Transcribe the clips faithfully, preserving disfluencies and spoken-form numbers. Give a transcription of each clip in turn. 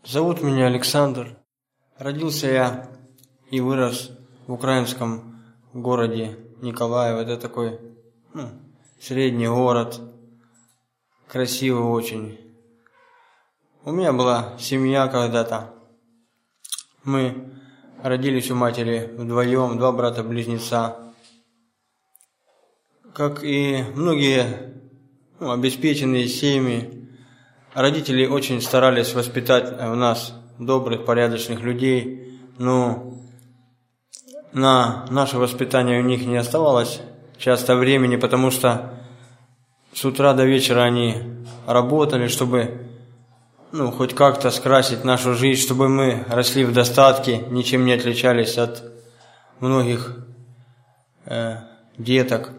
Зовут меня Александр. Родился я и вырос в украинском городе Николаев. Это такой ну, средний город, красивый очень. У меня была семья когда-то. Мы родились у матери вдвоем, два брата-близнеца. Как и многие ну, обеспеченные семьи, родители очень старались воспитать в нас добрых, порядочных людей, но на наше воспитание у них не оставалось часто времени, потому что с утра до вечера они работали, чтобы ну, хоть как-то скрасить нашу жизнь, чтобы мы росли в достатке, ничем не отличались от многих э, деток.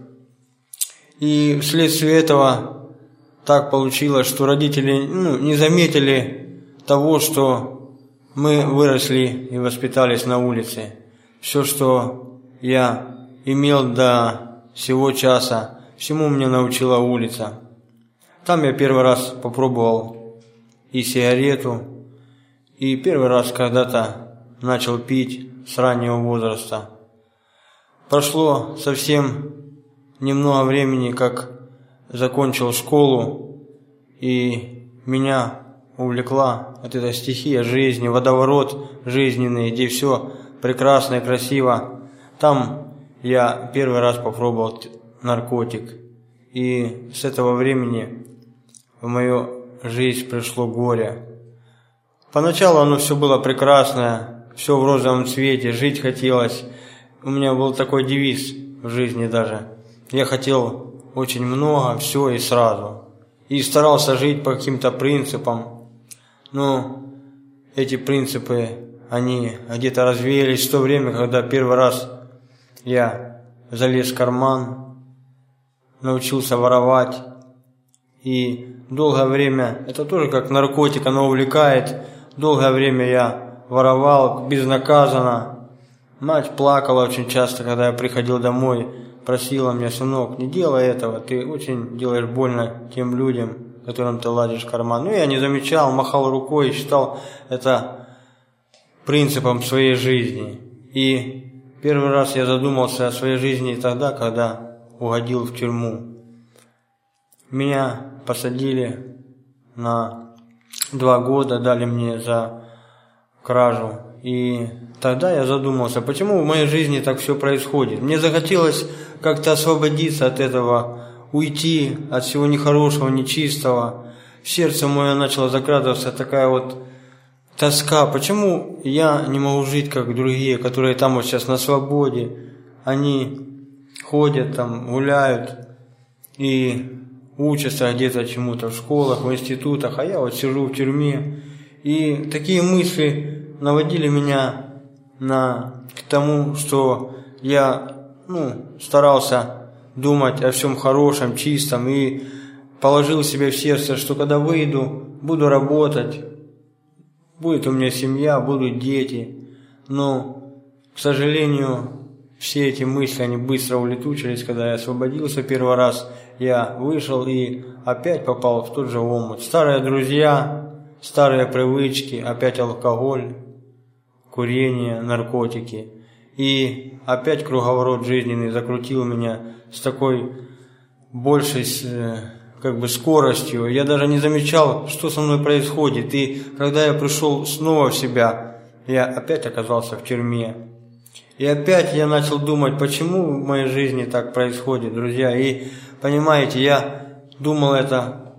И вследствие этого так получилось, что родители ну, не заметили того, что мы выросли и воспитались на улице. Все, что я имел до сего часа, всему меня научила улица. Там я первый раз попробовал и сигарету, и первый раз когда-то начал пить с раннего возраста. Прошло совсем немного времени, как закончил школу, и меня увлекла вот эта стихия жизни, водоворот жизненный, где все прекрасно и красиво. Там я первый раз попробовал наркотик, и с этого времени в мою жизнь пришло горе. Поначалу оно все было прекрасное, все в розовом цвете, жить хотелось. У меня был такой девиз в жизни даже. Я хотел очень много, все и сразу. И старался жить по каким-то принципам. Но эти принципы, они где-то развеялись в то время, когда первый раз я залез в карман, научился воровать. И долгое время, это тоже как наркотик, оно увлекает. Долгое время я воровал безнаказанно. Мать плакала очень часто, когда я приходил домой. Просила меня: сынок, не делай этого, ты очень делаешь больно тем людям, которым ты ладишь карман. Ну, я не замечал, махал рукой и считал это принципом своей жизни. И первый раз я задумался о своей жизни тогда, когда угодил в тюрьму. Меня посадили на два года, дали мне за кражу. И тогда я задумался, почему в моей жизни так все происходит. Мне захотелось как-то освободиться от этого, уйти от всего нехорошего, нечистого. В сердце мое начала закрадываться такая вот тоска. Почему я не могу жить, как другие, которые там вот сейчас на свободе? Они ходят там, гуляют и учатся где-то чему-то в школах, в институтах, а я вот сижу в тюрьме. И такие мысли наводили меня на, к тому, что я ну, старался думать о всем хорошем, чистом, и положил себе в сердце, что когда выйду, буду работать, будет у меня семья, будут дети. Но, к сожалению, все эти мысли, они быстро улетучились. Когда я освободился первый раз, я вышел и опять попал в тот же омут. Старые друзья, старые привычки, опять алкоголь, курение, наркотики. И опять круговорот жизненный закрутил меня с такой большей как бы скоростью. Я даже не замечал, что со мной происходит. И когда я пришел снова в себя, я опять оказался в тюрьме. И опять я начал думать, почему в моей жизни так происходит, друзья. И понимаете, я думал это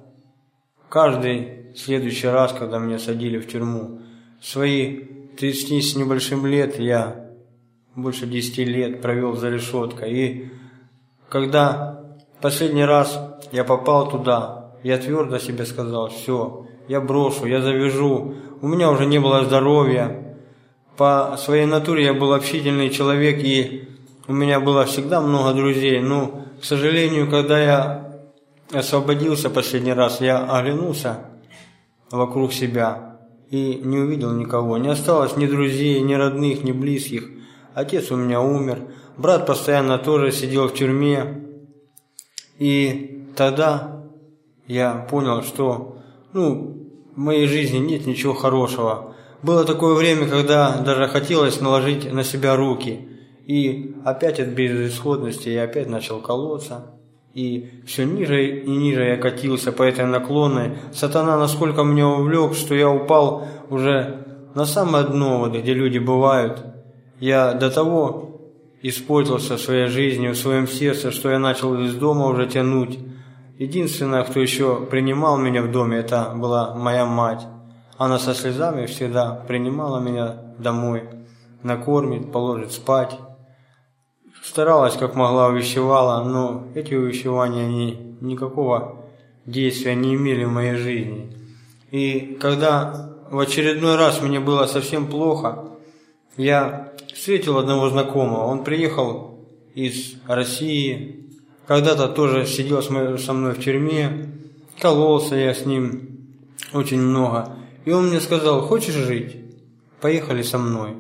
каждый следующий раз, когда меня садили в тюрьму. Свои тридцать с небольшим лет я больше десяти лет провел за решеткой. И когда последний раз я попал туда, я твердо себе сказал: все, я брошу, я завяжу. У меня уже не было здоровья. По своей натуре я был общительный человек, и у меня было всегда много друзей. Но, к сожалению, когда я освободился последний раз, я оглянулся вокруг себя и не увидел никого. Не осталось ни друзей, ни родных, ни близких. Отец у меня умер, брат постоянно тоже сидел в тюрьме. И тогда я понял, что ну, в моей жизни нет ничего хорошего. Было такое время, когда даже хотелось наложить на себя руки. И опять от безысходности я опять начал колоться. И все ниже и ниже я катился по этой наклонной. Сатана насколько меня увлек, что я упал уже на самое дно, вот, где люди бывают. Я до того испортился в своей жизни, в своем сердце, что я начал из дома уже тянуть. Единственное, кто еще принимал меня в доме, это была моя мать. Она со слезами всегда принимала меня домой, накормит, положит спать. Старалась, как могла, увещевала, но эти увещевания они никакого действия не имели в моей жизни. И когда в очередной раз мне было совсем плохо, я встретил одного знакомого. Он приехал из России, когда-то тоже сидел со мной в тюрьме, кололся я с ним очень много. И он мне сказал: хочешь жить? Поехали со мной.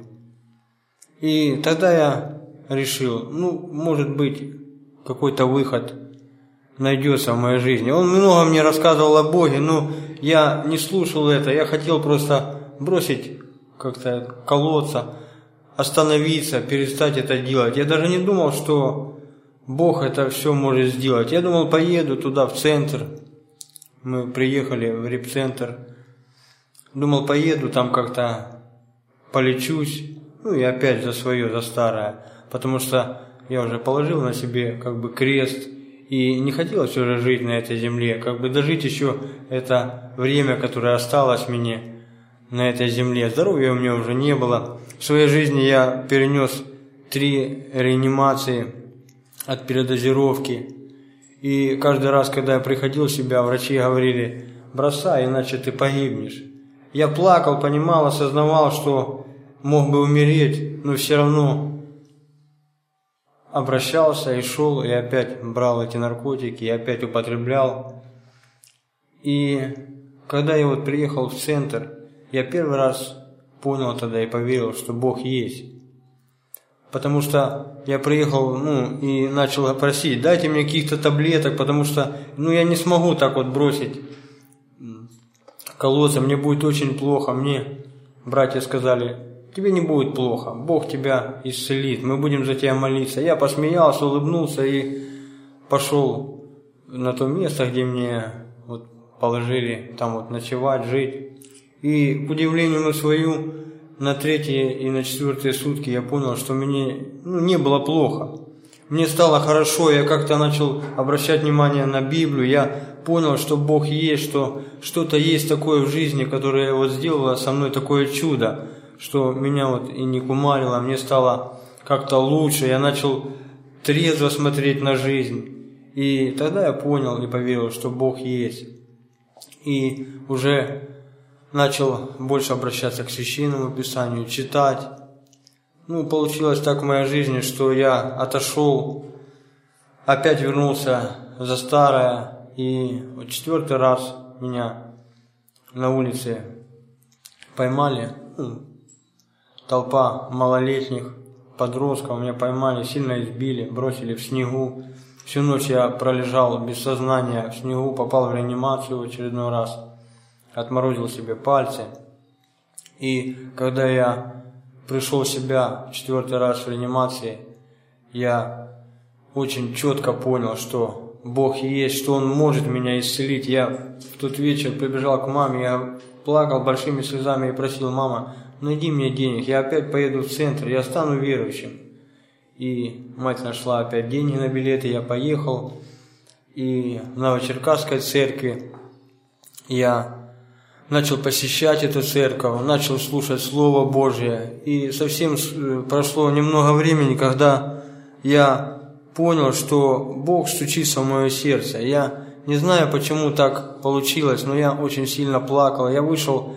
И тогда я решил, ну, может быть, какой-то выход найдется в моей жизни. Он много мне рассказывал о Боге, но я не слушал это. Я хотел просто бросить, как-то колоться, остановиться, перестать это делать. Я даже не думал, что Бог это все может сделать. Я думал, поеду туда, в центр. Мы приехали в репцентр. Думал, поеду, там как-то полечусь. Ну и опять за свое, за старое. Потому что я уже положил на себе как бы крест. И не хотелось уже жить на этой земле. Как бы дожить еще это время, которое осталось мне на этой земле. Здоровья у меня уже не было. В своей жизни я перенес три реанимации от передозировки. И каждый раз, когда я приходил в себя, врачи говорили: бросай, иначе ты погибнешь. Я плакал, понимал, осознавал, что мог бы умереть, но все равно обращался и шел, и опять брал эти наркотики, и опять употреблял. И когда я вот приехал в центр, я первый раз понял тогда и поверил, что Бог есть. Потому что я приехал, ну, и начал просить: дайте мне каких-то таблеток, потому что, ну, я не смогу так вот бросить колоться, мне будет очень плохо. Мне братья сказали: тебе не будет плохо, Бог тебя исцелит, мы будем за тебя молиться. Я посмеялся, улыбнулся и пошел на то место, где мне вот положили там вот ночевать, жить. И, к удивлению свою, на третьи и на четвертые сутки я понял, что мне, ну, не было плохо. Мне стало хорошо, я как-то начал обращать внимание на Библию, я понял, что Бог есть, что что-то есть такое в жизни, которое вот сделало со мной такое чудо, что меня вот и не кумарило, мне стало как-то лучше, я начал трезво смотреть на жизнь. И тогда я понял и поверил, что Бог есть. И уже начал больше обращаться к Священному Писанию, читать. Ну, получилось так в моей жизни, что я отошел, опять вернулся за старое. И вот четвертый раз меня на улице поймали. Ну, толпа малолетних подростков меня поймали, сильно избили, бросили в снегу. Всю ночь я пролежал без сознания в снегу, попал в реанимацию в очередной раз. Отморозил себе пальцы. И когда я пришел в себя в четвертый раз в реанимации, я очень четко понял, что Бог есть, что Он может меня исцелить. Я в тот вечер прибежал к маме, я плакал большими слезами и просил: мама, найди мне денег, я опять поеду в центр, я стану верующим. И мать нашла опять деньги на билеты, я поехал. И в Новочеркасской церкви я начал посещать эту церковь, начал слушать Слово Божье. И совсем прошло немного времени, когда я понял, что Бог стучится в мое сердце. Я не знаю, почему так получилось, но я очень сильно плакал. Я вышел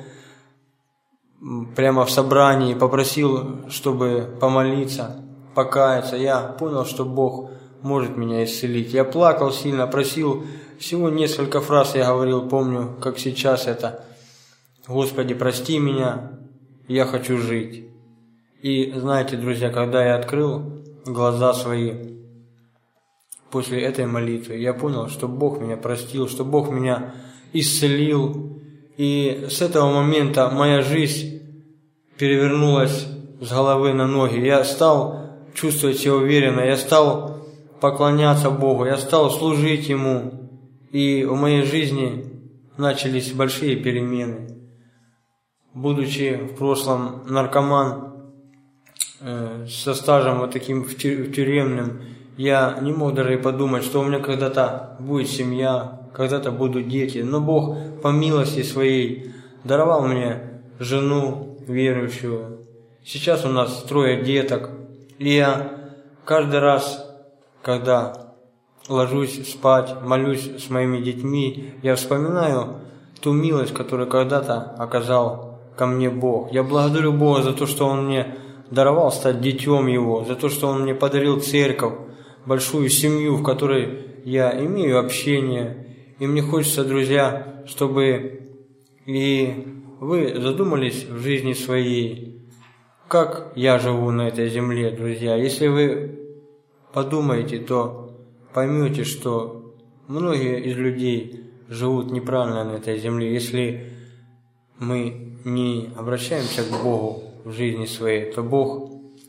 прямо в собрании, попросил, чтобы помолиться, покаяться. Я понял, что Бог может меня исцелить. Я плакал сильно, просил. Всего несколько фраз я говорил, помню, как сейчас это: Господи, прости меня, я хочу жить. И знаете, друзья, когда я открыл глаза свои после этой молитвы, я понял, что Бог меня простил, что Бог меня исцелил. И с этого момента моя жизнь перевернулась с головы на ноги. Я стал чувствовать себя уверенно, я стал поклоняться Богу, я стал служить Ему. И в моей жизни начались большие перемены. Будучи в прошлом наркоман, э, со стажем вот таким тюремным, я не мог даже и подумать, что у меня когда-то будет семья, когда-то будут дети. Но Бог по милости Своей даровал мне жену верующую. Сейчас у нас трое деток. И я каждый раз, когда ложусь спать, молюсь с моими детьми, я вспоминаю ту милость, которую когда-то оказал ко мне Бог. Я благодарю Бога за то, что Он мне даровал стать детем Его, за то, что Он мне подарил церковь, большую семью, в которой я имею общение. И мне хочется, друзья, чтобы и вы задумались в жизни своей, как я живу на этой земле, друзья. Если вы подумаете, то поймете, что многие из людей живут неправильно на этой земле, если мы не обращаемся к Богу в жизни своей, то Бог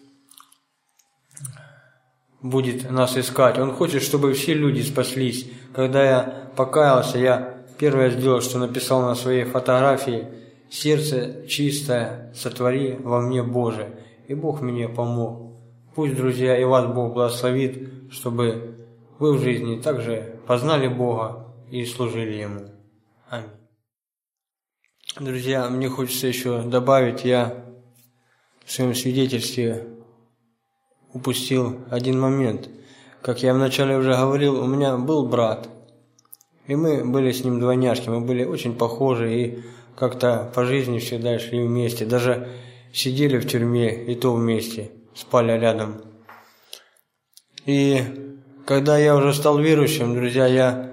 будет нас искать. Он хочет, чтобы все люди спаслись. Когда я покаялся, я первое сделал, что написал на своей фотографии: «Сердце чистое сотвори во мне, Боже». И Бог мне помог. Пусть, друзья, и вас Бог благословит, чтобы вы в жизни также познали Бога и служили Ему. Аминь. Друзья, мне хочется еще добавить, я в своем свидетельстве упустил один момент. Как я вначале уже говорил, у меня был брат, и мы были с ним двойняшки, мы были очень похожи и как-то по жизни всегда шли вместе, даже сидели в тюрьме, и то вместе, спали рядом. И когда я уже стал верующим, друзья, я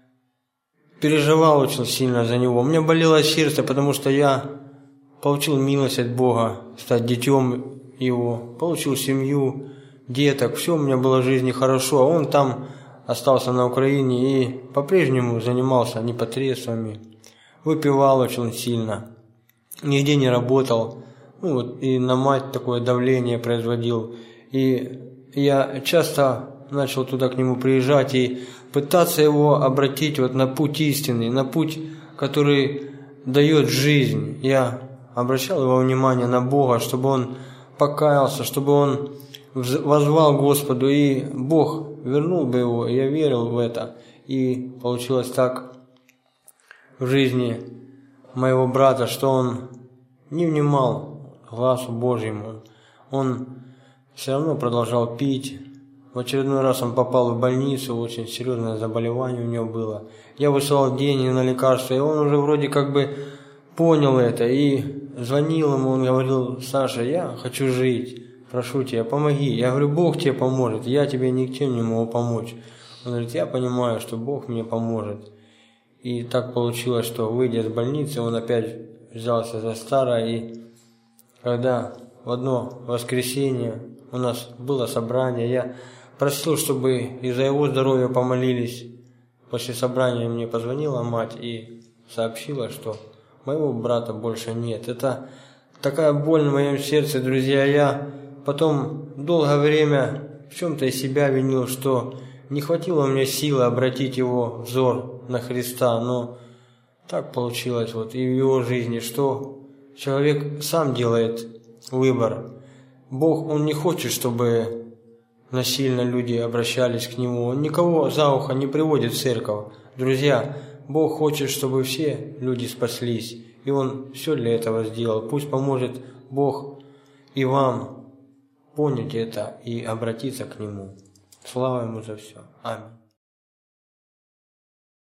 переживал очень сильно за него. У меня болело сердце, потому что я получил милость от Бога, стать детем Его, получил семью, деток, все у меня было в жизни хорошо, а он там остался на Украине и по-прежнему занимался непотребствами, выпивал очень сильно, нигде не работал, ну вот и на мать такое давление производил. И я часто начал туда к нему приезжать и пытаться его обратить вот на путь истинный, на путь, который дает жизнь. Я обращал его внимание на Бога, чтобы он покаялся, чтобы он воззвал к Господу, и Бог вернул бы его. Я верил в это. И получилось так в жизни моего брата, что он не внимал глазу Божьему. Он все равно продолжал пить. В очередной раз он попал в больницу, очень серьезное заболевание у него было. Я высылал деньги на лекарства, и он уже вроде как бы понял это и звонил ему, он говорил: «Саша, я хочу жить, прошу тебя, помоги». Я говорю: «Бог тебе поможет, я тебе ничем не могу помочь». Он говорит: «Я понимаю, что Бог мне поможет». И так получилось, что, выйдя из больницы, он опять взялся за старое, и когда в одно воскресенье у нас было собрание, я просил, чтобы и за его здоровье помолились. После собрания мне позвонила мать и сообщила, что моего брата больше нет. Это такая боль в моем сердце, друзья. Я потом долгое время в чем-то из себя винил, что не хватило мне силы обратить его взор на Христа. Но так получилось вот и в его жизни, что человек сам делает выбор. Бог, Он не хочет, чтобы насильно люди обращались к Нему. Он никого за ухо не приводит в церковь. Друзья, Бог хочет, чтобы все люди спаслись. И Он все для этого сделал. Пусть поможет Бог и вам понять это и обратиться к Нему. Слава Ему за все. Аминь.